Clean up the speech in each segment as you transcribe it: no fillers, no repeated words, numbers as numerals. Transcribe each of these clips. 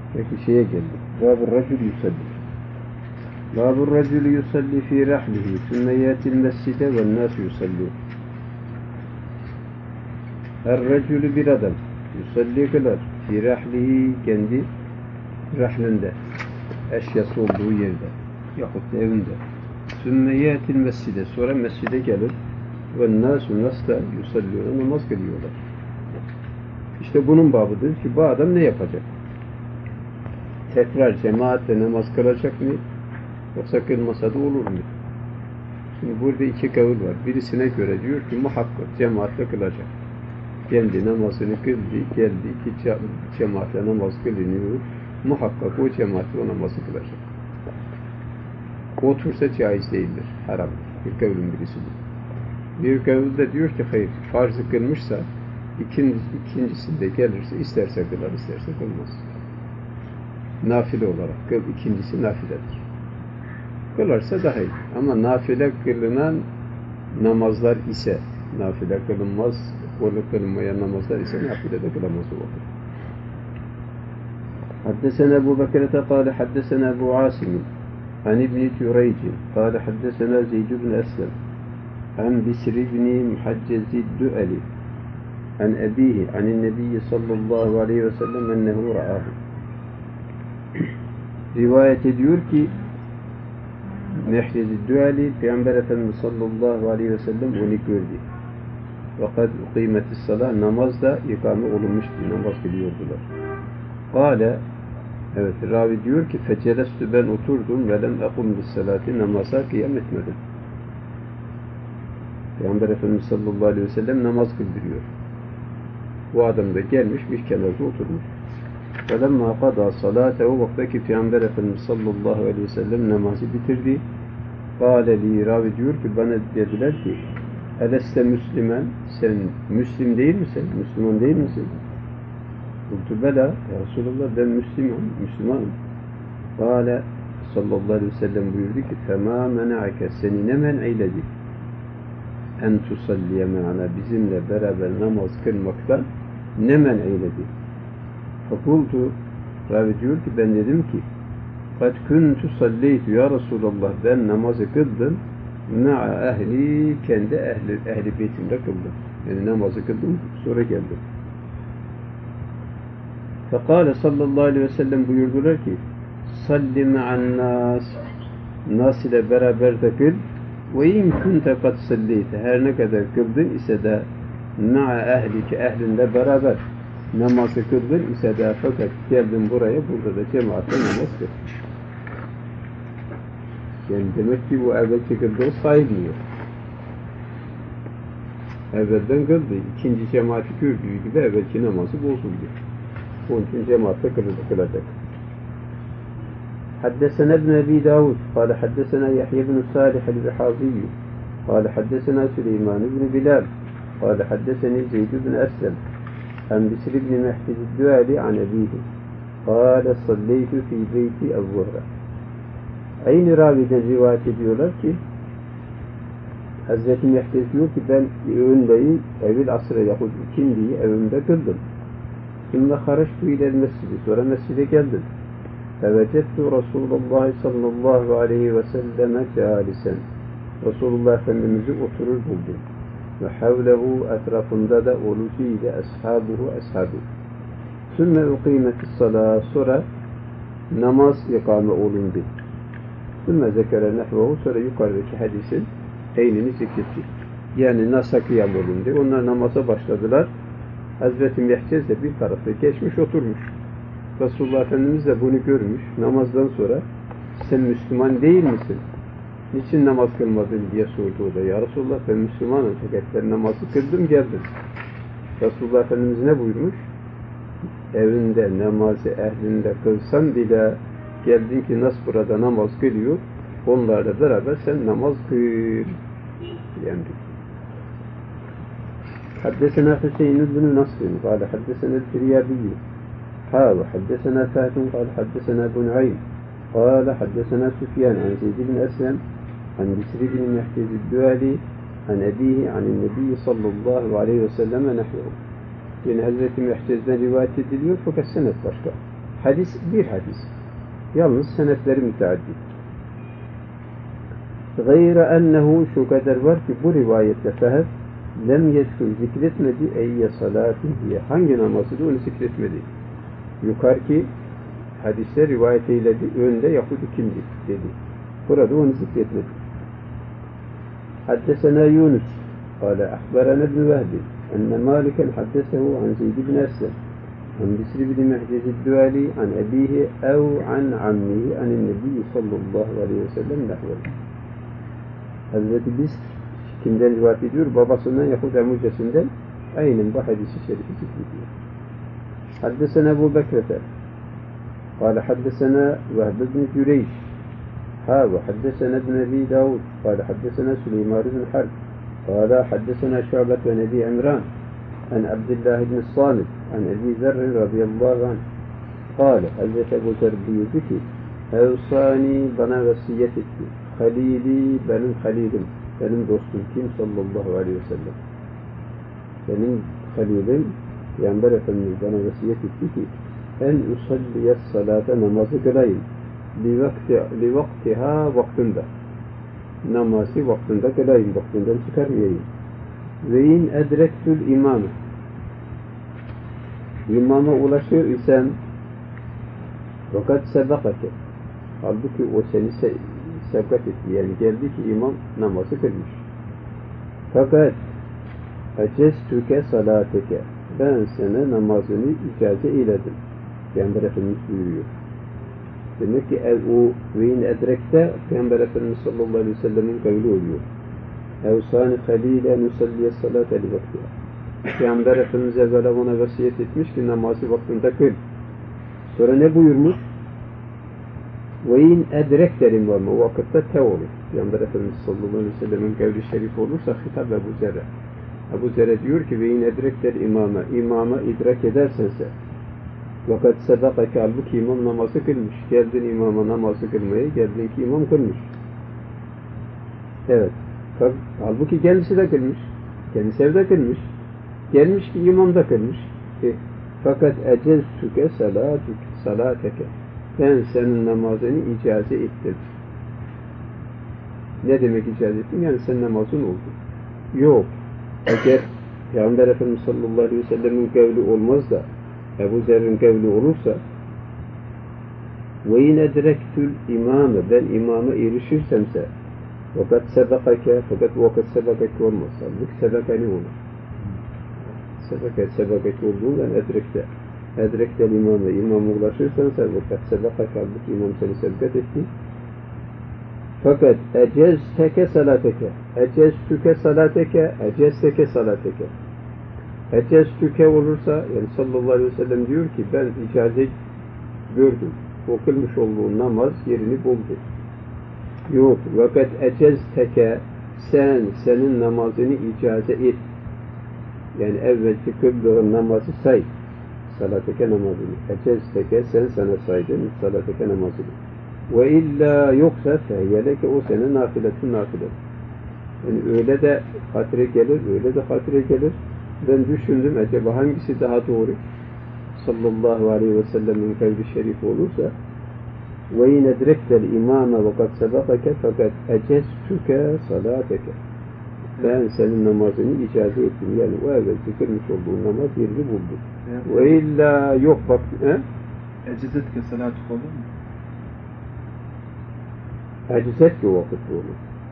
Peki şeye geldik. Bâbur racül yusalli. Bâbur racül yusalli fî rahlihi sümme yâtil mescide ve nâs yusalli. Her racülü bir adam yusalli kılar. Fî rahlihi kendi rahlinde. Eşyası olduğu yerde. Yahut da evinde. Sümme yâtil mescide. Sonra mescide gelir. Ve nâsü nas da yusalliyor. Namaz kılıyorlar. İşte bunun babıdır ki bu adam ne yapacak? Tekrar cemaatle namaz kılacak mı? Yoksa kılmasa da olur mu? Şimdi burada iki kavul var. Birisine göre diyor ki muhakkak cemaatle kılacak. Kendi namazını kıldı, geldi ki cemaatle namaz kılınıyor. Muhakkak o cemaatle o namazı kılacak. Otursa caiz değildir. Haram. Bir kavulun birisi bu. Bir kavul da diyor ki hayır, farzı kılmışsa ikincisinde gelirse isterse kılar, isterse kılmaz. Nafile olarak ikincisi nafiledir. Kılarsa daha iyi. Ama nafile kılınan namazlar ise nafile kılınmaz, kılınmayan namazlar ise nafile de kılamaz olur. Haddesena Ebu Bekir'e kâle haddesena Ebu Asim an İbni Türeyci kâle haddesena Zeyd ibn Eslem an Bisr ibn Muhaccezi Du'ali an ebihi anin nebiyyi sallallahu aleyhi ve sellem ennehu ra'ahu. Rivayet ediyor ki Muhaccezi Du'ali Peygamber Efendimiz sallallahu aleyhi ve sellem onu gördü. Fakat kıymetis salah namazda ikame olunmuştu. Namaz kılıyordular. Kâle evet ravi diyor ki fecelestü ben oturdum ve lem ekum bis salati namaza kıyam etmedim. Peygamber Efendimiz sallallahu aleyhi ve sellem namaz kıldırıyor. Bu adam da gelmiş bir kenarda oturmuş. وَلَمَّا قَضَى صَلَاتَهُ vaktaki Peygamber Efendimiz sallallahu aleyhi ve sellem namazı bitirdi. قَالَ لِي ravi diyor ki bana dediler ki eleste Müslüman, sen Müslim değil misin? Müslüman değil misin? Kultu bela, ya Resulallah ben Müslümanım. Kâle sallallahu aleyhi ve sellem buyurdu ki فَمَا مَنَعَكَ seni ne men eyledi? En tusalliye me'ana bizimle beraber namaz kılmaktan ne men eyledi? Fakultu ravi diyor ki ben dedim ki قَدْ كُنْتُ صَلَّيْتُ ya Resulallah ben namazı kıldım مَعَ ehli kendi ehli beytimde kıldım. Yani namazı kıldım sonra geldim. Fekale sallallahu aleyhi ve sellem buyurdular ki salli ma'an nas nas ile beraber de kıl ve in kunte kad salleyte her ne kadar kıldın ise de ma'a ehlike ehlinle beraber namazı kıldın ise de fakat geldin buraya burada da cemaatle namaz kıl. Yani demek ki bu evvelki kıldığı sayılmıyor. Evvelden kıldı. İkinci cemaati gördüğü gibi evvelki namazı bozuldu. Onun için cemaatle kılacak. حدثنا ابن أبي داود قال حدثنا يحيى بن صالح البحاضي قال حدثنا سليمان بن بلال قال حدثني زيد بن أسلم عن بسر بن محجز الدؤلي عن أبيه قال صليت في بيتي الظهر. Aynı raviden rivayet ediyorlar ki Hazreti Mehdiz diyor ki ben öğündeyi evvel asra yahut ikindiyi evimde kıldım. Sümme haraçtu ile mescidi sonra mescide geldim. Fevecettu Resulullah sallallahu aleyhi ve selleme câlisen. Resulullah Efendimiz'i oturur buldum. Ve havlehu etrafında da oluşuyla ashabu. Sümme uqimetis salâ sonra namaz ikame olundu. Sümme zekere nehvehu sonra yukarıdaki hadisin eynini zikretti. Yani nasa kıyam olundu. Onlar namaza başladılar. Hazreti Mehcez de bir tarafta geçmiş oturmuş. Resulullah Efendimiz de bunu görmüş. Namazdan sonra sen Müslüman değil misin? Niçin namaz kılmadın diye sordu o da. Ya Resulullah ben Müslümanım fakat ben namazı kıldım geldim. Resulullah Efendimiz ne buyurmuş? Evinde namazı ehlinde kılsan bile geldin ki nasıl burada namaz kılıyor onlarla beraber sen namaz kıl. Yani حدثنا حسين بن نصر قال حدثنا الفريابي وحدثنا فاتن قال حدثنا ابن عين قال حدثنا سفيان عن زيد بن أسلم عن بسر بن محجز الدؤلي عن أبيه عن النبي صلى الله عليه وسلم نحوه. Yani Hazreti Mehcez'den rivayet ediliyor fakat senet başka. Hadis bir hadis. Yalnız senetleri müteaddit. Gayre ennehu şu kadar var ki bu rivayette fehef lem yezkür zikretmedi eyye salatin diye. Hangi namazı da onu zikretmedi. Yukarıki hadisler rivayet eyledi. Önde Yahudi kimdi dedi. Burada onu zikretmedi. Haddesena Yunus قال أخبرنا ابن وهب أن مالكا حدثه عن زيد بن أسلم عن بسر بن محجز الدوالي عن أبيه أو عن عمه عن النبي صلى الله عليه وسلم نحوه. Hazreti Bisr kimden rivayet ediyor? Babasından yahut amcasından aynen bu hadisi şerifi zikrediyor. Haddesena Ebu Bekrete قال حدثنا وهب بن جريش وحدثنا ابن أبي داود قال حدثنا سليمان بن حرب قال حدثنا شعبة بن أبي عمران عن عبد الله بن الصامت عن أبي ذر رضي الله عنه قال حدث أبو ذر بيدك أوصاني bana vasiyet etti. Halili benim halilim, benim dostum kim sallallahu aleyhi ve sellem. Benim halilim Peygamber Efendimiz bana vasiyet etti ki en usalliyes salate namazı kılayım. Li vaktiha vaktinde. Namazı vaktinde kılayım, vaktinden çıkarmayayım. Ve in edrektul imamı. İmama ulaşır isem fakat sebekake. Halbuki o seni sebkat etti. Yani geldi ki imam namazı kılmış. Fakat ecestüke salateke. Ben sana namazını icaze eyledim. Peygamber Efendimiz buyuruyor. Demek ki o veyn edrekte Peygamber Efendimiz sallallahu aleyhi ve sellem'in kavli oluyor. Evsani halile nusalliye salate li vaktiha. Peygamber Efendimiz evvela ona vasiyet etmiş ki namazı vaktinde kıl. Sonra ne buyurmuş? Veyn edrek derim var mı? O vakitte te olur. Peygamber Efendimiz sallallahu aleyhi ve sellem'in kavli şerif olursa hitap Ebu Zer'e. Ebu Zer'e diyor ki veyn edrek der imama. İmama idrak edersense vakat sedakake halbuki imam namazı kılmış. Geldin imama namazı kılmaya, geldin ki imam kılmış. Evet. Halbuki kendisi de kılmış. Kendisi evde kılmış. Gelmiş ki imam da kılmış. Fakat eceztüke salateke. Ben senin namazını icaze ettim. Ne demek icaze ettim? Yani senin namazın oldu. Yok. Eğer Peygamber Efendimiz sallallahu aleyhi ve sellem'in kavli olmaz da Ebu Zer'in kavli olursa ve yine direktül imamı ben imama erişirsemse fakat sebekake fakat sebekake olmaz. Halbuki sebeke ne olur? Sebekake olduğundan edrekte imama ulaşırsan fakat sebekake halbuki imam seni sebeket etti. Fakat ecezteke salateke eceztüke salateke eceztüke olursa yani sallallahu aleyhi ve sellem diyor ki ben icaze gördüm. O kılmış olduğu namaz yerini buldu. Yok. Fakat ecezteke senin namazını icaze et. Yani evvelki kıldığın namazı say. Salateke namazını. Ecezteke sen sana saydın salateke namazını. Ve illa yoksa feyyeleke o senin nafiletun nafilet. Yani öyle de hatire gelir, öyle de hatire gelir. Ben düşündüm acaba hangisi daha doğru? Sallallahu aleyhi ve sellem'in kavli şerif olursa ve yine direktel imama ve kad sebekeke fakat eceztüke salateke. Ben senin namazını icaze ettim. Yani o evvel zikirmiş olduğun namaz yerini buldu. Ve illa yok bak. Ecezetke salatü olur mu? Eczetke vakitte olur.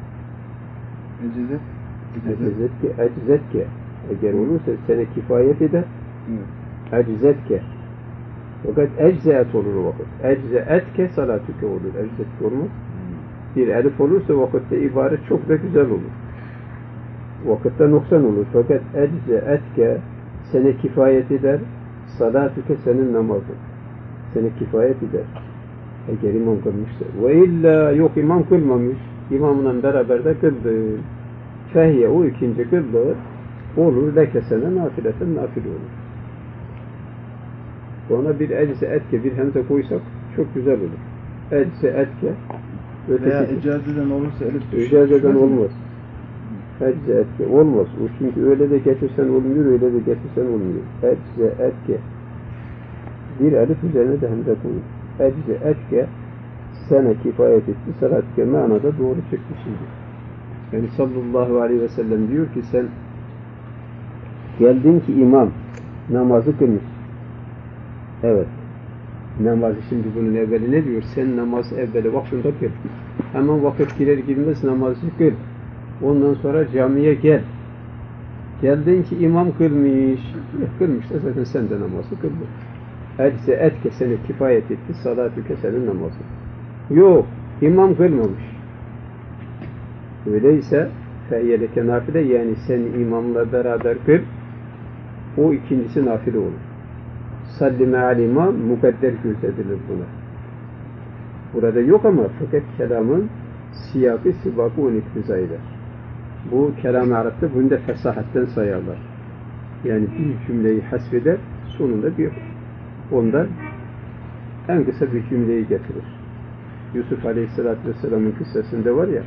Eczetke. Eğer olursa sana kifayet eder. Eczetke. Fakat eczeet olur o vakit. Eczeetke salatüke olur. Eczetke olmaz. Bir elif olursa vakitte ibaret çok da güzel olur. Vakitte noksan olur. Fakat eczeetke sana kifayet eder. Salatüke senin namazın. Sana kifayet eder. Eğer imam kılmışsa. Ve illa yok imam kılmamış. İmamla beraber de kıldı. Fehye o ikinci kıldı. Olur lekesene nafileten nafile olur. Ona bir ecze etke bir hemze koysak çok güzel olur. Ecze etke veya icazeden olursa elif düşür. İcazeden olmaz. Ecze etke olmaz. O çünkü öyle de getirsen olmuyor, öyle de getirsen olmuyor. Ecze etke. Bir elif üzerine de hemze koyun. Ecze etke sana kifayet etti. Salatke manada doğru çıktı şimdi. Yani sallallahu aleyhi ve sellem diyor ki sen geldin ki imam namazı kılmış. Evet. Namazı şimdi bunun evveli ne diyor? Sen namaz evveli vaktinde kıl. Hemen vakit girer girmez namazı kıl. Ondan sonra camiye gel. Geldin ki imam kılmış. Kılmış da zaten sen de namazı kıldın. Ecze etke seni kifayet etti. Salatü kesenin namazı. Yok. İmam kılmamış. Öyleyse feyyeleke nafile, yani sen imamla beraber kıl. O ikincisi nafile olur. Sallime al imam mukadder gözedilir buna. Burada yok ama fakat kelamın siyakı sibakı on iktiza eder. Bu kelam-ı Arap'ta bunu da fesahatten sayarlar. Yani bir cümleyi hasbeder, sonunda bir ondan en kısa bir cümleyi getirir. Yusuf Aleyhisselatü Vesselam'ın kıssasında var ya,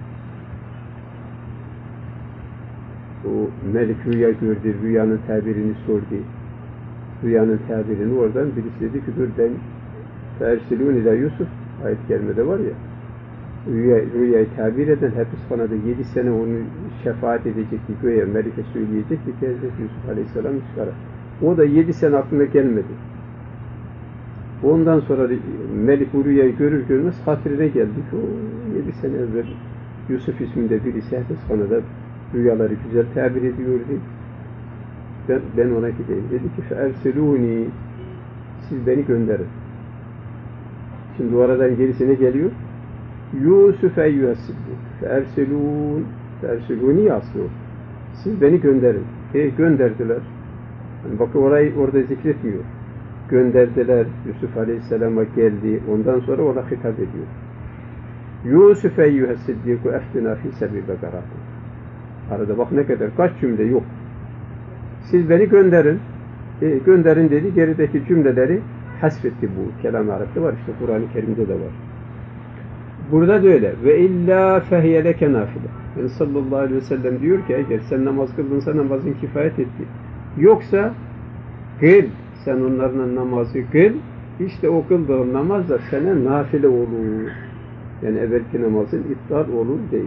o Melik rüya gördü, rüyanın tabirini sordu. Rüyanın tabirini oradan birisi dedi ki dur ben feersilûn ila Yusuf ayet-i kerimede var ya, rüyayı tabir eden hapishanede 7 sene onu şefaat edecekti, göğe Melik'e söyleyecekti ki Hazreti Yusuf Aleyhisselam çıkarar. O da 7 sene aklına gelmedi. Ondan sonra Melik bu rüyayı görür görmez hatırına geldi ki o 7 sene evvel Yusuf isminde birisi hapishanede rüyaları güzel tabir ediyordu. Ben ona gideyim. Dedi ki feersilûni, siz beni gönderin. Şimdi oradan gerisine geliyor. Yusuf eyyühessiddik. Feersilûni aslı. Siz beni gönderin. Gönderdiler. Yani bakın orada zikretmiyor. Gönderdiler. Yusuf Aleyhisselam'a geldi. Ondan sonra ona hitap ediyor. Yusuf eyyühessiddik ve eftina fî sebî bekarâtı. Arada bak ne kadar kaç cümle yok. Siz beni gönderin. Gönderin dedi. Gerideki cümleleri hasfetti bu. Kelam-ı Arap'ta var. İşte Kur'an-ı Kerim'de de var. Burada da öyle. Ve illa fehiye leke nafile. Yani sallallahu aleyhi ve sellem diyor ki eğer sen namaz kıldınsa namazın kifayet etti. Yoksa kıl. Sen onlarla namazı kıl. İşte o kıldığın namaz da sana nafile olur. Yani evvelki namazın iptal olur değil.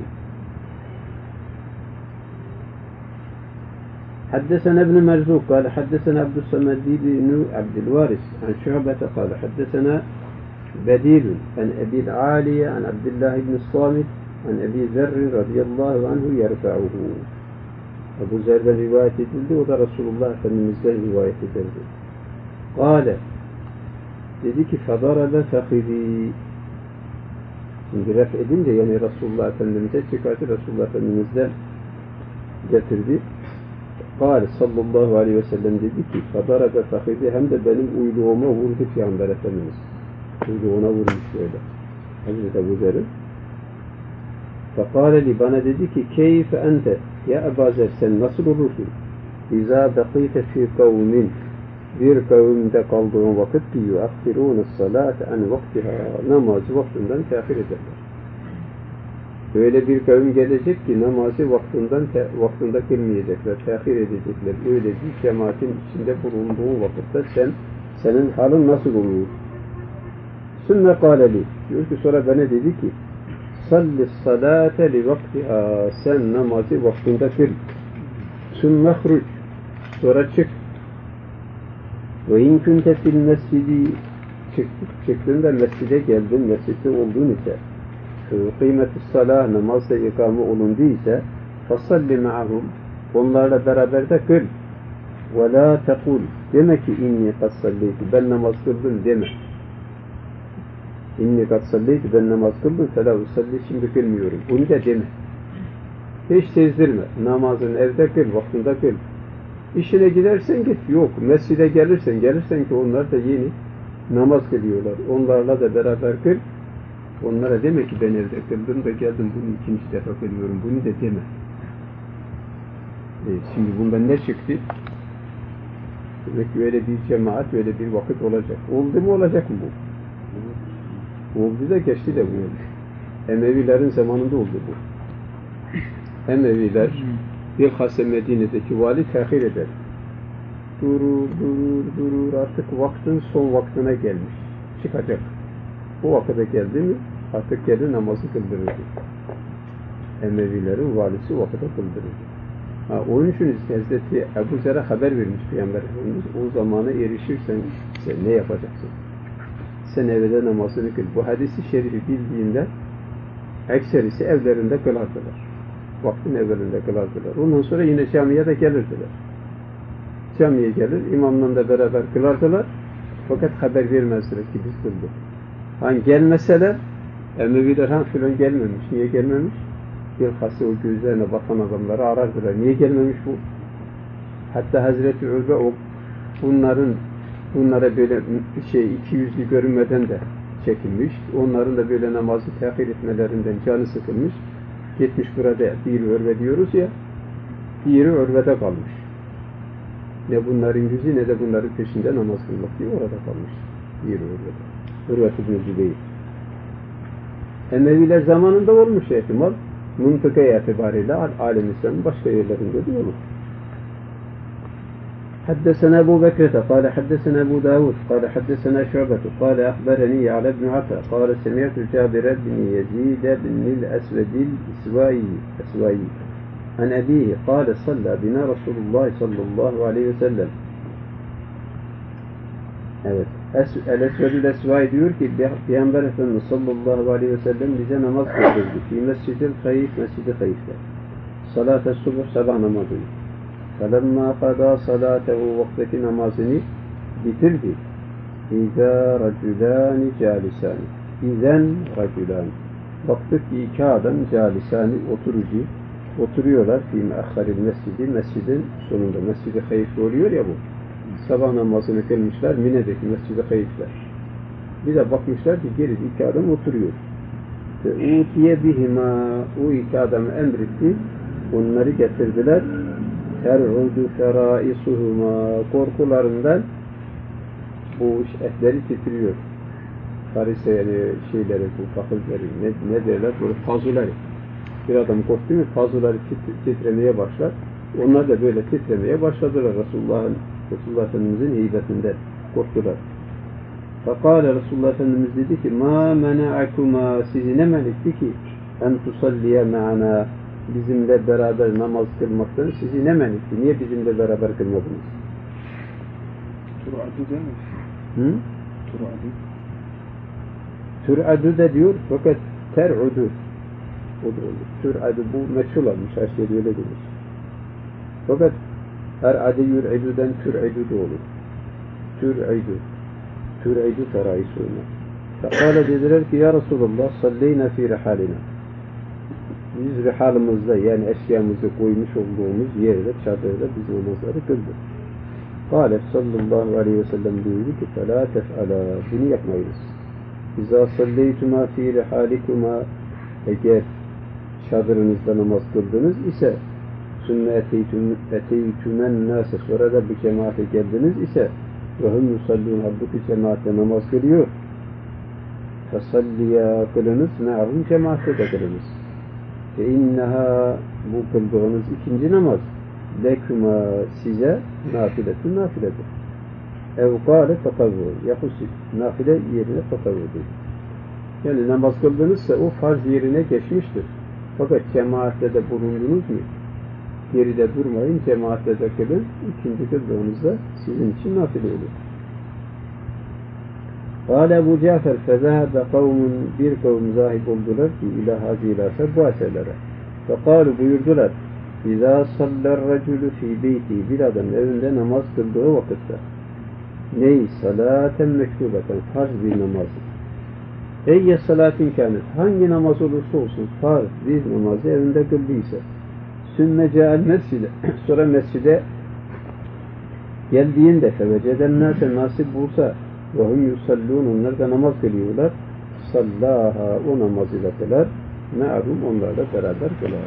حدثنا ابن مرزوق قال حدثنا عبد الصمد بن عبد الوارث عن شعبة قال حدثنا بديل عن أبي العالية عن عبد الله بن الصامت عن أبي ذر رضي الله عنه يرفعه. Ebu Zer'den rivayet edildi. O da Resulullah Efendimiz'den rivayet edildi. Kale dedi ki فَضَرَبَ فَخِذِي. Şimdi ref edince yani Resulullah Efendimiz'e çıkarttı. Resulullah Efendimiz'den getirdi. Kâle sallallahu aleyhi ve sellem dedi ki فَضَرَبَ فَخِذِي, hem de benim uyluğuma vurdu Peygamber Efendimiz. Uyluğuna vurmuş böyle. Hazreti Ebu Zer'in. فَقَالَ li, bana dedi ki كَيْفَ أَنْتَ, ya Ebu Zer sen nasıl olursun? اِذَا بَقِيتَ فِي قَوْمٍ, bir kavimde kaldığın vakit ki يُؤَخِّرُونَ الصَّلَاةَ عَنْ وَقْتِهَا, namazı vaktinden tehir ederler. Öyle bir kavim gelecek ki namazı vaktinde kılmayacaklar, tehir edecekler. Öyle bir cemaatin içinde bulunduğun vakitte senin halin nasıl olur? Sümme kâleli, diyor ki sonra bana dedi ki sallis salâte li vaktiha, sen namazı vaktinde kıl. Sümme hruc, sonra çık. Ve in kunte fil mescidi, çıktığında mescide geldin, mescitte olduğun ise kıymet-i salah, namazda ikame olunduysa fasalli ma'ahum, onlarla beraber de kıl. Ve la tekul, deme ki inni kad salleytu, ben namaz kıldım deme. İnni kad salleytu, ben namaz kıldım, felâ usalli, şimdi kılmıyorum. Bunu da deme. Hiç sezdirme. Namazını evde kıl, vaktinde kıl. İşine gidersen git. Yok. Mescide gelirsen ki onlar da yeni namaz kılıyorlar. Onlarla da beraber kıl. Onlara deme ki ben evde kıldım da geldim bunu ikinci defa kılıyorum. Bunu da deme. Şimdi bundan ne çıktı? Demek ki öyle bir cemaat, öyle bir vakit olacak. Oldu mu olacak mı bu? Oldu da geçti de bu. Emevilerin zamanında oldu bu. Emeviler bilhassa Medine'deki vali tehir eder. durur artık vaktin son vaktine gelmiş. Çıkacak. Bu vakıda geldi mi artık geldi namazı kıldırırdı. Emevilerin valisi vakıda kıldırırdı. Onun için Hazreti Ebu Zer'e haber vermiş Peygamber Efendimiz. O zamana erişirsen sen ne yapacaksın? Sen evde namazını kıl. Bu hadisi şerifi bildiğinde ekserisi evlerinde kılardılar. Vaktin evlerinde kılardılar. Ondan sonra yine camiye de gelirdiler. Camiye gelir, imamla da beraber kılardılar. Fakat haber vermezdiler ki biz kıldık. Hani gelmeseler, Emeviler filan gelmemiş. Niye gelmemiş? Bilhassa o gözlerine bakan adamları arardılar. Niye gelmemiş bu? Hatta Hazreti Ülbe bunlara böyle iki yüzlü görünmeden de çekilmiş. Onların da böyle namazı tehir etmelerinden canı sıkılmış. Gitmiş burada bir örve diyoruz ya, diğeri örvede kalmış. Ne bunların yüzü ne de bunların peşinde namaz kılmak diye orada kalmış. Diğeri örvede. Örvet-i yüzü değil. Emeviler zamanında olmuş ihtimal. Mıntıkaya itibariyle alem İslam'ın başka yerlerinde de olur. حدثنا أبو بكرة قال حدثنا أبو داود قال حدثنا شعبة قال أخبرني على بن عطاء قال سمعت جابر بن يزيد بن الأسود الأسوائي عن أبيه قال صلى بنا رسول الله صلى الله عليه وسلم. Evet. El-Esvedül Esvai diyor ki Peygamber Efendimiz sallallahu aleyhi ve sellem bize namaz kıldırdı. Fi mescid-i Hayf, Mescid-i Hayf'te. Salat-ı subh, sabah namazını. فَلَمَّا قَدَى صَلَاتَهُ vaktaki namazını bitirdi. اِذَا رَجُلَانِ جَالِسَانِ اِذَنْ رَجُلَانِ baktık ki iki adam calisani oturuyorlar fi me'ahharil mescidi, mescidin sonunda. Mescid-i Hayf oluyor ya bu. Sabah namazını kılmışlar Mine'deki Mescid-i Hayf'ler. Bir de bakmışlar ki geride iki adam oturuyor. Utiye bihima, o iki adamı emretti. Onları getirdiler. Ter'udu feraisuhuma, korkularından bu etleri titriyor. Farise yani şeyleri, bu fakirleri, ne derler? Böyle fazuları. Bir adam korktu mu fazuları titremeye başlar. Onlar da böyle titremeye başladılar Resulullah Efendimiz'in heybetinden korktular. Fakale Resulullah Efendimiz dedi ki ma mena'akuma, sizi ne menetti ki en tusalliye me'ana, bizimle beraber namaz kılmaktan sizi ne menetti? Niye bizimle beraber kılmadınız? Tur'adu demiş. Tur'adu da diyor fakat ter'udu odur olur. Tur'adu bu meçhul olmuş. Aşağıda öyle demiş. Fakat er'ade yur'idu'dan tur'idu da olur. Tur'idu feraisuna. Fekale dediler ki ya Resulullah salleyna fi rihalina. Biz rihalımızda yani eşyamızı koymuş olduğumuz yerde, çadırda biz namazları kıldık. Kâle sallallahu aleyhi ve sellem buyurdu ki فَلَا تَفْعَلَا bunu yapmayınız. İzâ salleytuma fi rihalikuma, eğer çadırınızda namaz kıldınız ise sümme eteytümen nâse, sonra da bu cemaate geldiniz ise ve hum yusallûn, halbuki cemaatle namaz kılıyor. Fesalliya, kılınız me'ahum, cemaatle de kılınız. Fe inneha, bu kıldığınız ikinci namaz lekuma, size nafiletun, nafiledir. Ev kâle tatavvur, yahut nafile yerine tatavvurdur. Yani namaz kıldığınızsa o farz yerine geçmiştir. Fakat cemaatle de bulundunuz mu? Geride durmayın, cemaatle de kılın. İkinci kıldığınızda sizin için nafile olur. Kâle Ebu Cafer fezâhebe kavmun, bir kavm zahip oldular ki ilâ hazîlâse bu eserlere. Fekâlu, buyurdular. İzâ sallar racülü fî beyti, bir adam evinde namaz kıldığı vakitte. Ney salâten mektubeten, farz bir namazı. Eyye salâtin kânet, hangi namaz olursa olsun farz bir namazı evinde kıldıysa. Sümme câel mescide, sonra mescide geldiğinde feveceden nâse, nasip bulsa ve hum yusallûn, onlar da namaz kılıyorlar. Sallâha, o namaz ile kılar. Me'ahum, onlarla beraber kılar.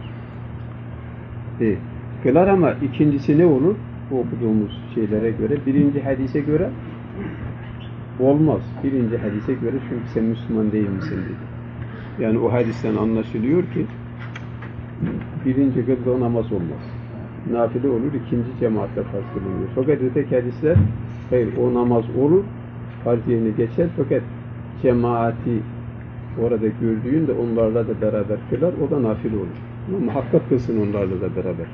Kılar ama ikincisi ne olur? Bu okuduğumuz şeylere göre, birinci hadise göre olmaz. Birinci hadise göre, çünkü sen Müslüman değil misin dedi. Yani o hadisten anlaşılıyor ki birinci kıldığı namaz olmaz. nafile olur, ikinci cemaatle farz kılınıyor. Fakat öteki hadisler, hayır o namaz olur, farz yerine geçer fakat cemaati orada gördüğünde onlarla da beraber kılar, o da nafile olur. Ama muhakkak kılsın onlarla da beraber.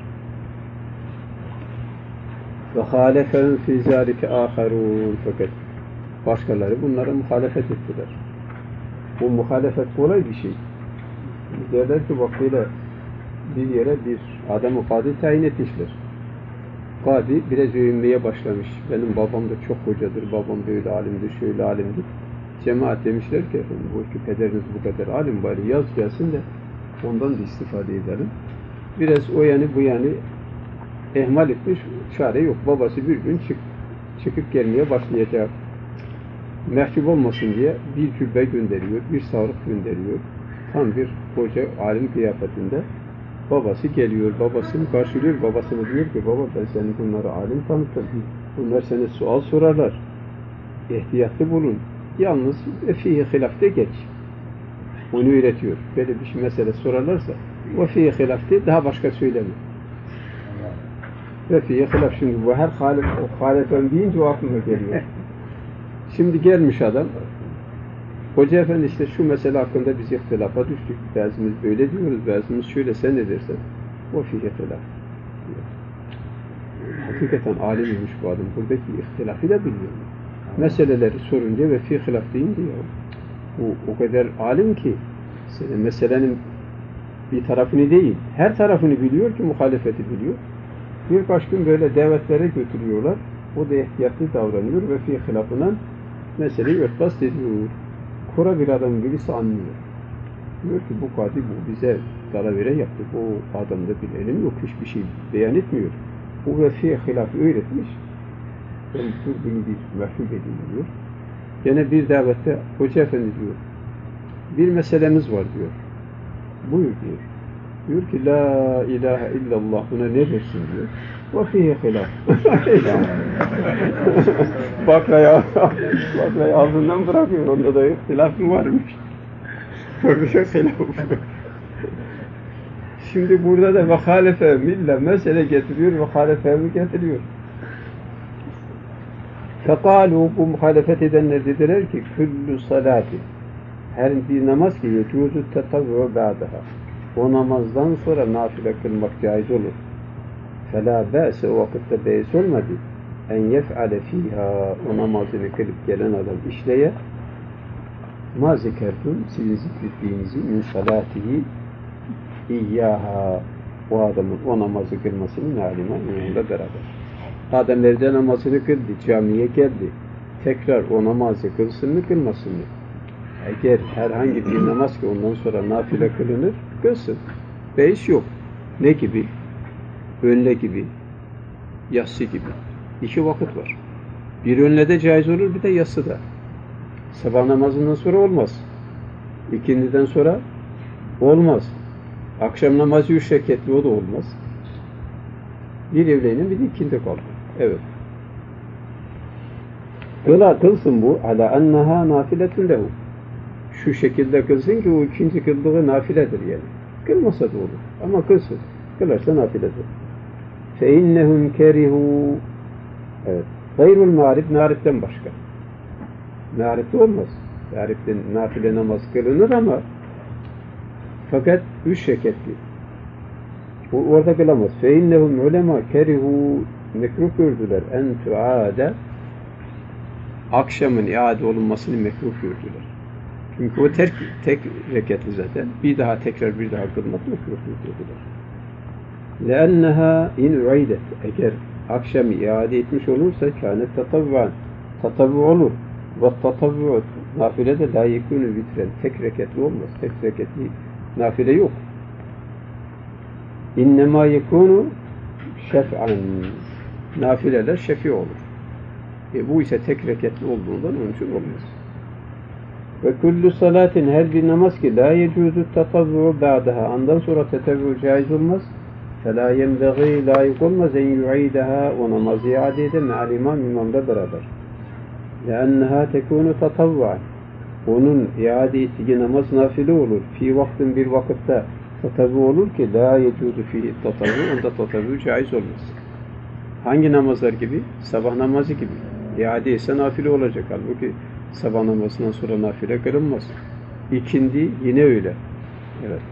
Ve halefehum fî zâlike âherûn, fakat başkaları bunlara muhalefet ettiler. Bu muhalefet kolay bir şey. Derler ki vaktiyle bir yere bir adamı kadi tayin etmişler. Kadi biraz övünmeye başlamış. Benim babam da çok hocadır, babam böyle alimdir, şöyle alimdir. Cemaat demişler ki, bu ki pederiniz bu kadar alim bari yaz gelsin de ondan da istifade edelim. Biraz o yani bu yani ihmal etmiş, çare yok. Babası bir gün çıkıp gelmeye başlayacak. Mehcup olmasın diye bir cübbe gönderiyor, bir sarık gönderiyor. Tam bir hoca alim kıyafetinde. Babası geliyor, babasını karşılıyor, babasına diyor ki baba ben seni bunlara alim tanıttım. Bunlar sana sual sorarlar. İhtiyatlı bulun. Yalnız fihi hilafte geç. Onu öğretiyor. Böyle bir şey mesele sorarlarsa o fihi hilafte daha başka söyleme. Ve fihi hilaf şimdi bu her halefen deyince o aklıma geliyor. Şimdi gelmiş adam. Hoca efendi işte şu mesele hakkında biz ihtilafa düştük. Bazımız böyle diyoruz, bazımız şöyle sen ne dersen. O fihi hilaf. Hakikaten alimmiş bu adam. Buradaki ihtilafı da biliyor. Meseleleri sorunca ve fihi hilaf deyince ya o kadar alim ki meselenin bir tarafını değil, her tarafını biliyor ki muhalefeti biliyor. Birkaç gün böyle davetlere götürüyorlar. O da ihtiyatlı davranıyor ve fihi hilafından meseleyi örtbas ediyor. Kura bir adam birisi anlıyor. Diyor ki bu kadi bu bize dalavere yaptı. O adamda bir ilim yok. Hiçbir şey beyan etmiyor. Bu ve fihi hilafı öğretmiş. Ben bunu bir mahkum edeyim diyor. Gene bir davette hoca efendi diyor. Bir meselemiz var diyor. Buyur diyor. Diyor ki la ilahe illallah buna ne dersin diyor. Ve fihi hilaf. Baklayı ağzından bırakıyor. Onda da ihtilaf mı varmış? Şimdi burada da vehalefe mille mesele getiriyor, vehalefe mi getiriyor? Fekalu bu muhalefet edenler dediler ki küllü salati her bir namaz ki yecuzu tetavvu ba'daha o namazdan sonra nafile kılmak caiz olur. Fela ba'se o vakitte beis olmadı. En yef'ale fiha o namazını kılıp gelen adam işleye ma zikertum sizin zikrettiğinizi min salatihi iyyaha o adamın o namazı kılmasının alima yanında beraber. Adam evde namazını kıldı, camiye geldi. Tekrar o namazı kılsın mı kılmasın mı? Eğer herhangi bir namaz ki ondan sonra nafile kılınır, kılsın. Beis yok. Ne gibi? Önle gibi, yatsı gibi. İki vakit var. Bir önlede caiz olur, bir de yatsıda. Sabah namazından sonra olmaz. İkindiden sonra olmaz. Akşam namazı 3 reketli, o da olmaz. Bir evlenin, bir de ikindi kaldı. Evet. Kılsın bu, ala enneha nafiletun lehu. Şu şekilde kılsın ki o ikinci kıldığı nafiledir yani. Kılmasa da olur. Ama kılsın. Kılarsa nafiledir. فَاِنَّهُمْ كَرِهُوا evet. Gayrul ma'rif, ma'riften başka. Ma'rifte olmaz. Ma'riften nafile namaz kılınır ama fakat 3 reketli. Orada kılamaz. فَاِنَّهُمْ ulema كَرِهُوا mekruh gördüler. En tuade akşamın iade olunmasını mekruh gördüler. Çünkü o tek reketli zaten. Bir daha tekrar kılmak mekruh gördüler. لَاَنَّهَا اِنْ اُعِيدَتْ eğer akşamı iade etmiş olursa kânet tatavvu olur. Ve tatavvu nafile de la yekûnü vitren. Tek reketli olmaz. Tek reketli nafile yok. İnnemâ yekûnü şef'an. Nafileler şefi olur. Bu ise tek reketli olduğundan onun için olmaz. Ve kullu salatin her bir namaz ki la yecuzu tatavvu ba'daha. Ondan sonra tetavvu caiz olmaz. فَلَا يَنْبَغِي layık olmaz en yu'idaha o namazı iade ede me'al imamla beraber. لَاَنَّهَا تَكُونُ تَطَوَّعًا onun iade ettiği namaz nafile olur. Fi vaktin bir vakitte Tatavvu olur ki la yecudu fihi tatavvu, onda tatavvu caiz olmaz. Hangi namazlar gibi? Sabah namazı gibi. İade ise nafile olacak. Halbuki sabah namazından sonra nafile kılınmaz. İkindi yine öyle. Evet.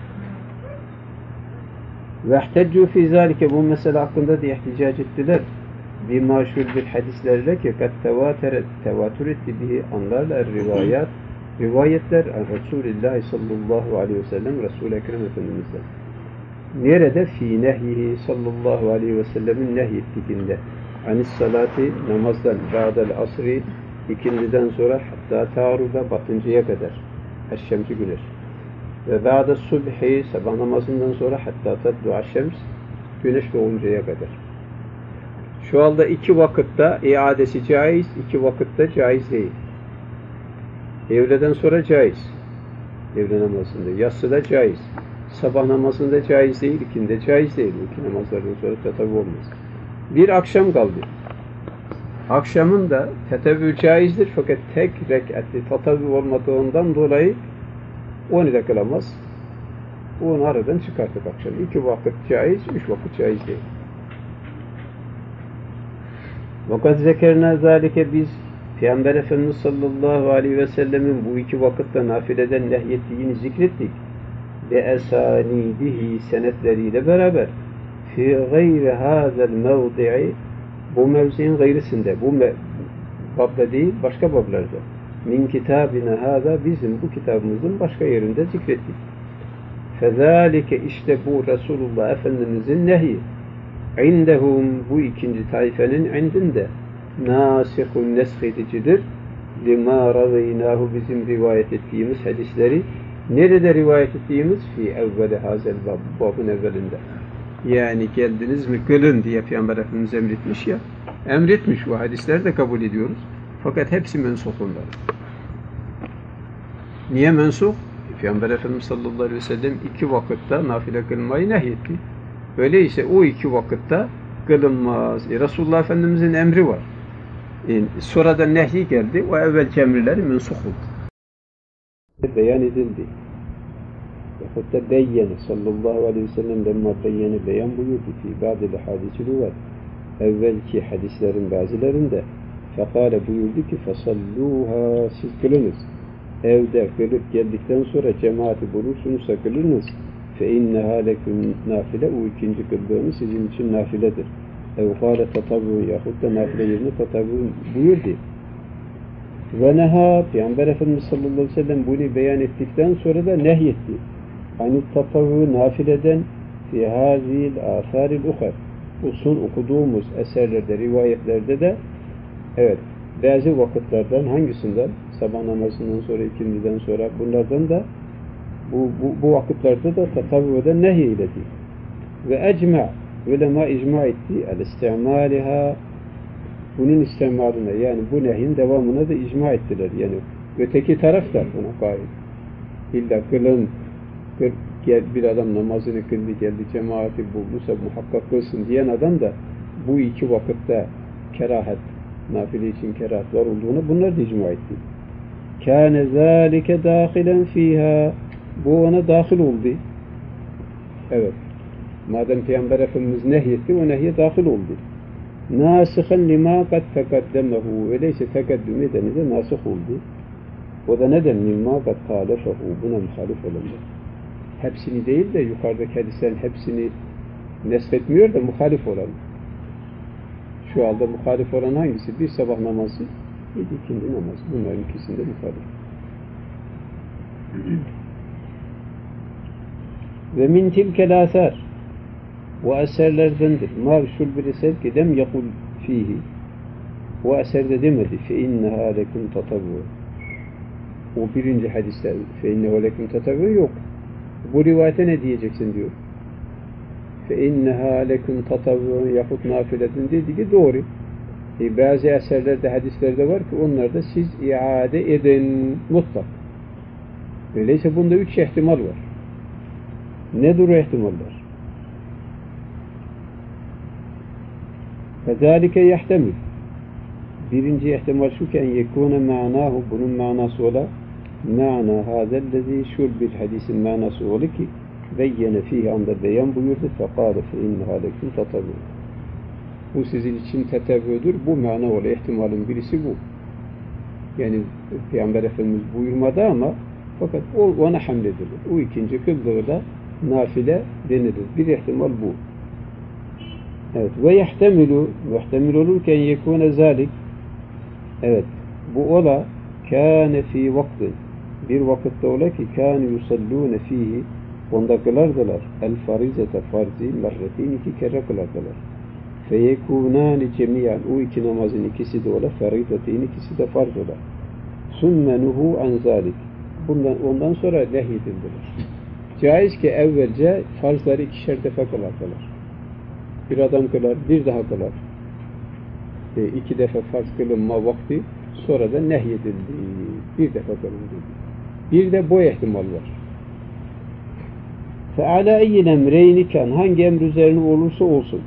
Vehteccu fî zâlike, bu mesele hakkında da ihticac ettiler. Bir maşhur bir hadislerle ki kat tevatür etti bihi anlarla rivayetler Resulullah sallallahu aleyhi ve sellem, Resul-i Ekrem Efendimiz'den. Nerede? Fî nehyihi sallallahu aleyhi ve sellemin nehyettikinde. Anis salati, namazdan ba'del asri, ikindiden sonra hatta taruda, batıncaya kadar. Eşşemsi güneş. Ve ba'de subhi, sabah namazından sonra hatta taddu aşşems, güneş doğuncaya kadar. Şu anda iki vakitte iadesi caiz, iki vakitte caiz değil. Öğleden sonra caiz. Öğle namazında. Yatsıda caiz. Sabah namazında caiz değil, ikindi caiz değil. İki namazlardan sonra tetavvu olmaz. Bir akşam kaldı. Akşamın da tetavvu caizdir fakat tek rekatli tetavvu olmadığından dolayı onu da kılamaz. Onu aradan çıkarttık akşam. İki vakit caiz, üç vakit caiz değil. Vakat zekerna zalike, biz Peygamber Efendimiz sallallahu aleyhi ve sellemin bu iki vakitte nafileden nehyettiğini zikrettik. Ve esanidihi, senetleriyle beraber fi gayri hazel mevdi'i, bu mevziin gayrisinde, bu babda değil başka bablarda, min kitabina hâzâ, bizim bu kitabımızın başka yerinde zikrettik. Fezâlike, işte bu Resulullah Efendimizin nehi, indehum, bu ikinci taifenin indinde, nâsihun, neshedicidir, lima ravînâhu, bizim rivayet ettiğimiz hadisleri. Nerede rivayet ettiğimiz? Fi evveli hazel bab, babın evvelinde. Yani geldiniz mi kılın diye Peygamber Efendimiz emretmiş ya, emretmiş, bu hadisleri de kabul ediyoruz. Fakat hepsi mensuh onların. Niye mensuh? Peygamber Efendimiz sallallahu aleyhi ve sellem iki vakitte nafile kılmayı nehyetti. Öyleyse o iki vakitte kılınmaz. Resulullah Efendimizin emri var. Sonradan nehyi geldi, o evvelki emirleri mensuh oldu. Beyan edildi. Yahut da beyyene sallallahu aleyhi ve sellem lemma beyyene, beyan buyurdu ki ba'del hadisi lügat, evvelki hadislerin bazılarında fekale, buyurdu ki fesalluha, siz kılınız. Evde kılıp geldikten sonra cemaati bulursunuzsa kılınız. Fe inneha leküm nafile, o ikinci kıldığınız sizin için nafiledir. Ev kâle tatavvûn, yahut da nafile yerine tatavvûn buyurdu. Ve neha, Peygamber Efendimiz sallallahu aleyhi ve sellem bunu beyan ettikten sonra da nehyetti. Hani tatavvû, nafileden fi hâzil âthâril ukhar, bu son okuduğumuz eserlerde, rivayetlerde de evet, bazı vakitlerden hangisinden? Sabah namazından sonra, ikindiden sonra, bunlardan da bu vakitlerde de tatavvûden nehyedildi. Ve ecma, ulema icma etti el-istimâliha, bunun istimalına, yani bu nehyin devamına da icma ettiler. Yani öteki taraf da buna kail. İlla kılın, bir adam namazını kıldı, geldi cemaati bulduysa muhakkak kılsın diyen adam da bu iki vakitte kerahat, nafile için kerahat var olduğunu bunlar da icma etti. Kâne zâlike dâhilen fîhâ, bu ona dahil oldu. Evet. Madem Peygamber Efendimiz nehyetti, o nehye dahil oldu. Nâsihen limâ kad tekaddemehu, öyleyse tekaddüm edeni de nasih oldu. O da neden? Mimâ kad tâlefehu, buna muhalif olanlar. Hepsini değil de yukarıdaki hadislerin hepsini nesletmiyor da muhalif olan. Şu anda muhalif olan hangisi? Bir sabah namazı, bir ikindi namazı. Bunların ikisinde muhalif. Ve min tilkel âthâr, o eserlerdendir. Mâvşul bir eser ki dem yakul fihi, o eserde demedi fe inneha lekum tatavvu, o birinci hadiste fe inneha lekum tatavvu yok. Bu rivayete ne diyeceksin diyor. Fe inneha lekum tatavvu yahut nafiletun dedi ki doğru. Bazı eserlerde, hadislerde var ki onlarda siz iade edin mutlak. Öyleyse bunda üç ihtimal var. Nedir o ihtimaller? فَذَٰلِكَ يَحْتَمِلْ, birinci ihtimal şu ki en yekûne ma'nâhu, bunun manası ola ma'na hâzellezî, şul bir hadisin manası ola ki beyyene fihi anda beyan buyurdu. Fekâle fe inneha leküm tetevvû. Bu sizin için tetevvüdür. Bu mana olan ihtimalin birisi bu. Yani Peygamber Efendimiz buyurmadı ama fakat ona hamledilir. O ikinci kıldığı da nafile denilir. Bir ihtimal bu. Evet. Ve yehtemilu muhtemil olurken yekûne zâlik. Evet. Bu ola kâne fî vaktin. Bir vakitte ola ki kâne yusallûne fîhi onda kılardılar. El farizete farzi merretin 2 kere kılardılar. Feyekûnâni cemiyan o 2 namazın ikisi de ola farizetin ikisi de farz ola. Sümme nuhu an zâlik. Ondan sonra nehyedildiler. Caiz ki evvelce farzları 2'şer defa kılardılar. Bir adam kılar, bir daha kılar. 2 defa farz kılınma vakti sonra da nehyedildi. Bir defa kılındı. Bir de bu ihtimal var. فَعَلَى اَيِّ اَمْرَيْنِ كَانْ hangi emr üzerine olursa olsun.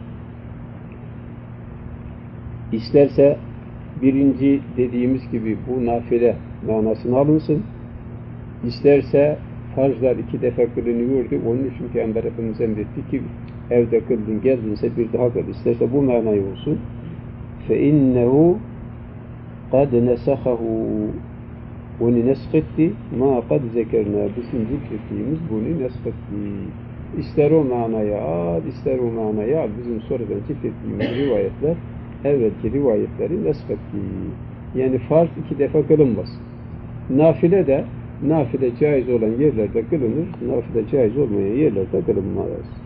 İsterse birinci dediğimiz gibi bu nafile manasını alınsın. İsterse farzlar 2 defa kılınıyordu. Onun için Peygamber Efendimiz emretti ki evde kıldın geldinse bir daha kıl. İsterse bu manayı olsun. فَاِنَّهُ قَدْ نَسَخَهُ onu nesketti. مَا قَدْ zekerna bizim zikrettiğimiz bunu nesketti. İster o manaya al, ister o manaya al. Bizim sonradan zikrettiğimiz rivayetler evvelki rivayetleri nesketti. Yani farz 2 defa kılınmaz. Nafile de nafile caiz olan yerlerde kılınır. Nafile caiz olmayan yerlerde kılınmaz.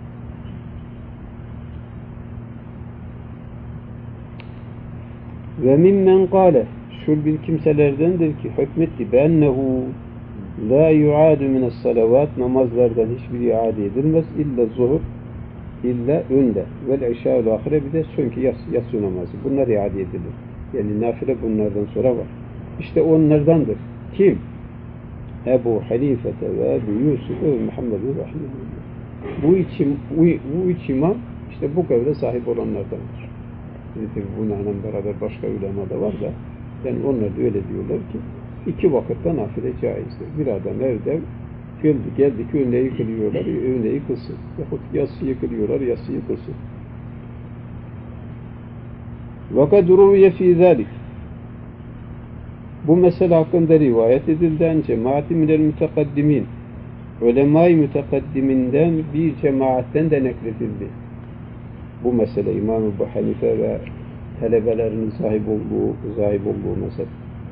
Ve mimmen kâle şu bir kimselerdendir ki hükmetti bennehu la yu'adu mines salavat namazlardan hiçbir iade edilmez illa zuhur illa önde vel işâ-ül ahire bir de sonki yatsı namazı. Bunlar iade edilir. Yani nafile bunlardan sonra var. İşte onlardandır. Kim? Ebu Hanifete ve Ebu Yusuf ve Muhammed'in rahimahullah. Bu üç imam işte bu kavle sahip olanlardandır. Tabi bununla beraber başka ulema da var da yani onlar da öyle diyorlar ki 2 vakitte nafile caizdir. Bir adam evde geldi ki önleyi kılıyorlar, önleyi kılsın. Yahut yatsıyı kılıyorlar, yatsıyı kılsın. وَقَدْ رُوِيَ فِي ذَٰلِكِ bu mesele hakkında rivayet edilden cemaati minel mütekaddimin ulema-i mütekaddiminden bir cemaatten de nakledildi. Bu mesele İmam Ebu Hanife ve talebelerinin sahip olduğu mesele.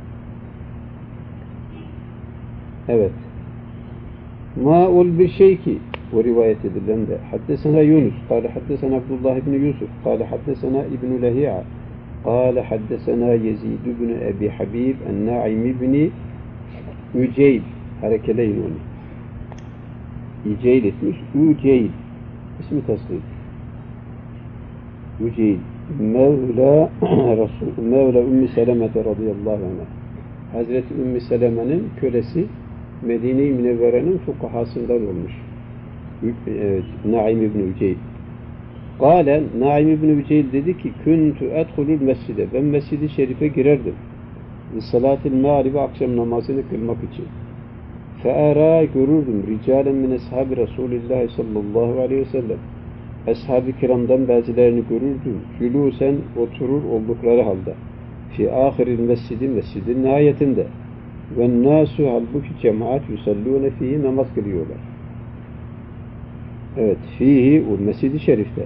Evet. Ma'ul bir şey ki bu rivayet edilen de haddesena Yunus, kâle haddesena Abdullah ibn Yusuf, kâle haddesena İbn-i Lehi'a, kâle haddesena Yezid ibn Ebi Habib, en-Na'im ibn Üceyl, harekeleyin onu. İceyl etmiş, Üceyl, ismi tasdik. Üceyl, Mevla Ümmü Seleme'te radıyallahu anh. Hazreti Ümmü Seleme'nin kölesi Medine-i Münevvere'nin fukahasından olmuş. Naim İbn Üceyl. Kâle, Naim İbn Üceyl dedi ki, küntü edhulul mescide, ben mescid-i şerife girerdim. Salatil mağribi akşam namazını kılmak için. Fe'erâ görürdüm, ricalen min ashabi Resulullah sallallahu aleyhi ve sellem. Ashab-ı kiramdan bazılarını görürdüm. Cülûsen oturur oldukları halde. Fi ahiril mescidin nihayetinde. Ve nâsû halbuki cemaat yusallûne fihi namaz kılıyorlar. Evet, fihi o mescid-i şerifte.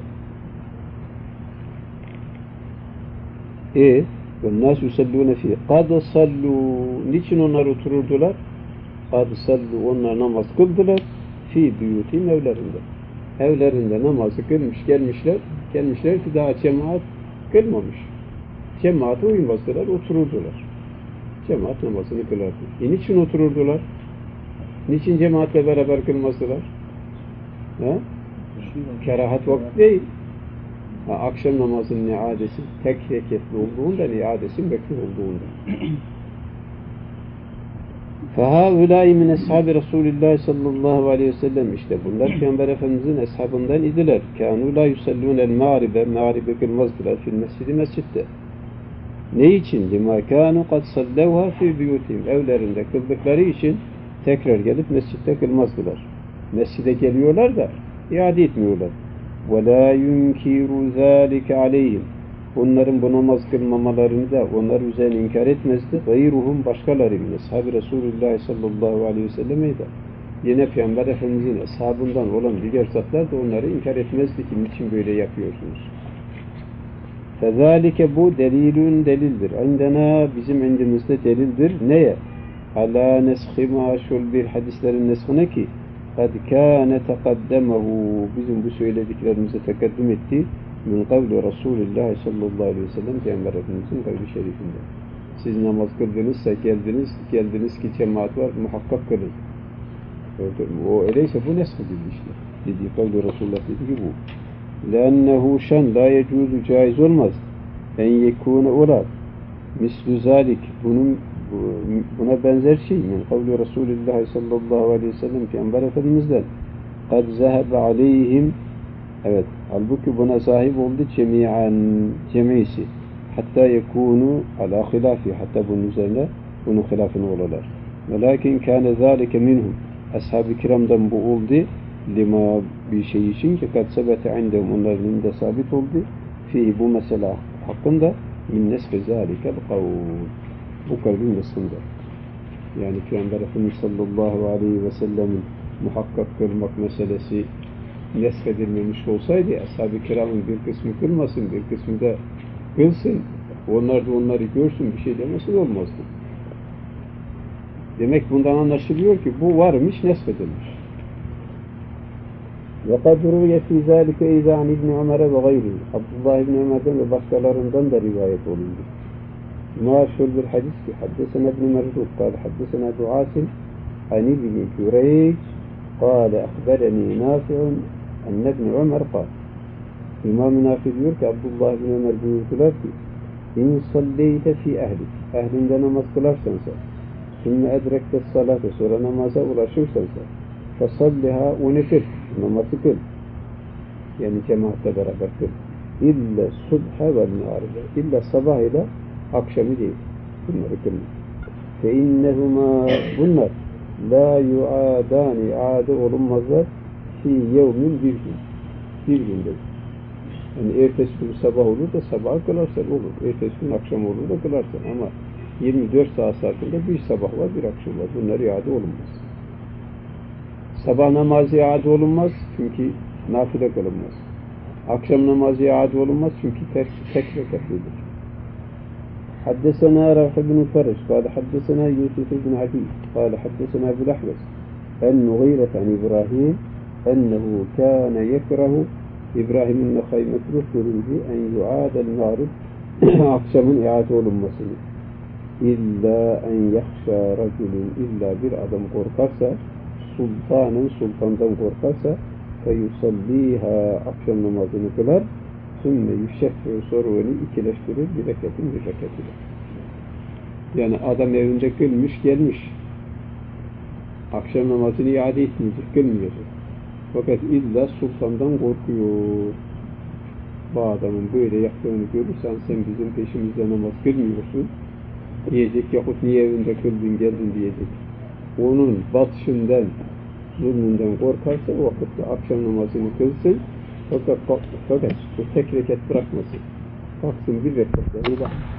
Ve nâsû yusallûne fihi. Kad sallû. Niçin onlar otururdular? Kad sallû. Onlar namaz kıldılar. Fi büyûtîm evlerinde. Evlerinde namazı kılmış gelmişler ki daha cemaat kılmamış. Cemaate uymazdılar, otururdular. Cemaat namazını kılardı. Niçin otururdular? Niçin cemaatle beraber kılmazdılar? Kerahat vakti değil. Akşam namazının iadesi tek reketli olduğunda, iadesi mekruh olduğunda. فَهَاُولَٰئِ مِنْ اَصْحَابِ رَسُولِ اللّٰهِ sallallahu aleyhi ve sellem işte bunlar Peygamber Efendimiz'in eshabından idiler. كَانُوا لَا يُسَلُّونَ الْمَعْرِبَ Mağribi kılmazdılar fil mescidi mescitte. Ne için? لِمَا كَانُوا قَدْ صَلَّوْهَا فِي بِيُوتِهِمْ evlerinde kıldıkları için tekrar gelip mescitte kılmazdılar. mescide geliyorlar da iade etmiyorlar. وَلَا يُنْكِرُ ذَٰلِكَ عَلَيْهِمْ Onların bu namaz kılmamalarını da onlar üzerine inkar etmezdi. غَيْرُهُمْ başkaları bile. Ashab-ı Resulullah sallallahu aleyhi ve sellem'e de yine Peygamber Efendimiz'in ashabından olan diğer zatlar da onları inkar etmezdi ki niçin böyle yapıyorsunuz. فَذَٰلِكَ bu delilün delildir. İndena bizim indimizde delildir. Neye? Ala neshi maşul bir hadislerin neshine ki قَدْ كَانَ تَقَدَّمَهُ bizim bu söylediklerimize tekaddüm etti. Min kavli Resulullah sallallahu aleyhi ve sellem Peygamber Efendimiz'in kavli şerifinde. Siz namaz kıldınızsa geldiniz ki cemaat var muhakkak kılın. O öyleyse bu nesh edilmiştir. Dediği kavli Resulullah dedi ki bu. لَأَنَّهُ şan la yecuzu caiz olmaz. En yekûne olar. Mislu zalik buna benzer şey min kavli Resulullah sallallahu aleyhi ve sellem Peygamber Efendimiz'den قَدْ زَهَبَ عَلَيْهِمْ evet halbuki buna sahip oldu cemisi hatta yekûnu ala hilafi hatta bunun üzerine bunun hilafını olurlar. Velakin kâne zâlike minhum ashab-ı kiramdan bu oldu lima bir şey için ki kad sebete indehum onların elinde sabit oldu fi bu mesele hakkında min nesfi zâlikel kavl bu kavlin nesfinde yani Peygamber Efendimiz sallallahu aleyhi ve sellemin muhakkak kılmak meselesi nesfedilmemiş olsaydı ashab-ı kiramın bir kısmı kılmasın bir kısmı da kılsın onlar da onları görsün bir şey demesi olmazdı. Demek bundan anlaşılıyor ki bu varmış nesfedilmiş. وَقَدْ رُوْيَ فِي ذَٰلِكَ اِذَا عَنْ اِبْنِ عُمَرَ وَغَيْرِهِ Abdullah İbni Ömer'den ve başkalarından da rivayet olundu. Maşhur bir hadis ki haddesena İbn Merzuq قال حدثنا أبو عاصم عن ابن جريج قال أخبرني نافع أن ابن عمر قال İmam-ı Nafi diyor ki Abdullah İbni Ömer buyurdular ki İn salleyte fi ehlik ehlinde namaz kılarsansa sümme edrekte salate sonra namaza ulaşırsansa fasalliha unikir namazı kıl yani cemaatle beraber kıl illa subha vel muaribe illa sabah ile akşamı değil bunları kılın fe innehuma bunlar la yuadani aade olunmazlar fi yevmin bir günde yani ertesi gün sabah olur da sabah kılarsan olur ertesi gün akşam olur da kılarsan ama 24 saat sarfında bir sabah var bir akşam var bunlar iade olunmaz. Sabah namazı iade olunmaz çünkü nafile kılınmaz. Akşam namazı iade olunmaz çünkü tek rekatlidir. Haddesena Rafi bin Fariş قال حدثنا يوسف بن عدي قال حدثنا أبو الأحوص عن مغيرة عن إبراهيم أنه كان يكره İbrahim'in Nekhai mekruh görüldü en yuadel mağrib akşamın iade olunmasını illa en yahşa raculun illa bir adam korkarsa sultandan korkarsa feyusalliha akşam namazını kılar sümme yüşeffi sonra onu ikileştirir bir rekatıyla yani adam evinde kılmış gelmiş akşam namazını iade etmeyecek kılmayacak fakat illa sultandan korkuyor bu adamın böyle yaptığını görürsen sen bizim peşimizde namaz kılmıyorsun diyecek yahut niye evinde kıldın geldin diyecek onun batışından zulmünden korkarsa o vakitte akşam namazını kılsın fakat bu tek rekat bırakmasın baksın bir rekat yani bak